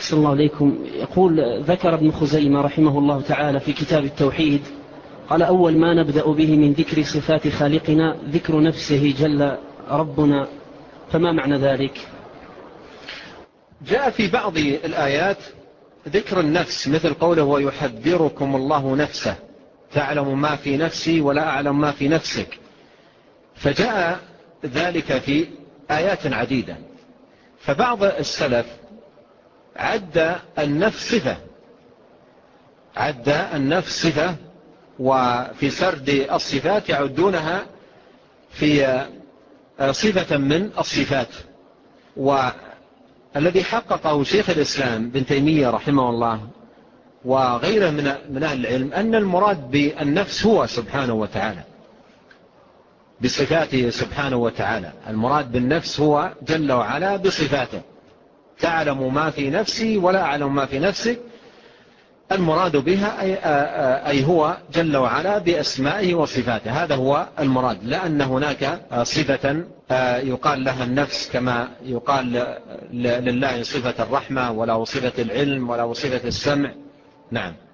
أحسن الله عليكم. يقول ذكر ابن خزيمة رحمه الله تعالى في كتاب التوحيد، قال أول ما نبدأ به من ذكر صفات خالقنا ذكر نفسه جل ربنا، فما معنى ذلك؟ جاء في بعض الآيات ذكر النفس، مثل قوله ويحذركم الله نفسه تعلم ما في نفسي ولا أعلم ما في نفسك، فجاء ذلك في آيات عديدة. فبعض السلف عد النفس صفة، وفي سرد الصفات يعدونها في صفة من الصفات. والذي حققه شيخ الإسلام بن تيمية رحمه الله وغيره من أهل العلم أن المراد بالنفس هو سبحانه وتعالى بصفاته سبحانه وتعالى. المراد بالنفس هو جل وعلا بصفاته، تعلم ما في نفسي ولا أعلم ما في نفسك، المراد بها أي هو جل وعلا بأسمائه وصفاته، هذا هو المراد. لأن هناك صفة يقال لها النفس كما يقال لله صفة الرحمة ولا صفة العلم ولا صفة السمع. نعم.